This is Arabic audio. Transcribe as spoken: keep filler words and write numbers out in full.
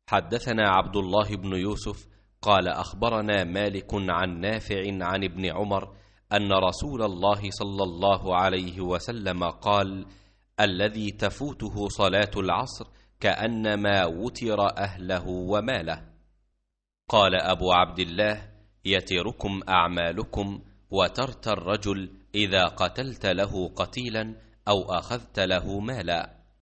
حدثنا عبد الله بن يوسف قال أخبرنا مالك عن نافع عن ابن عمر أن رسول الله صلى الله عليه وسلم قال: الذي تفوته صلاة العصر كأنما وتر أهله وماله. قال أبو عبد الله: يتركم أعمالكم وترت الرجل إذا قتلت له قتيلا أو أخذت له مالا.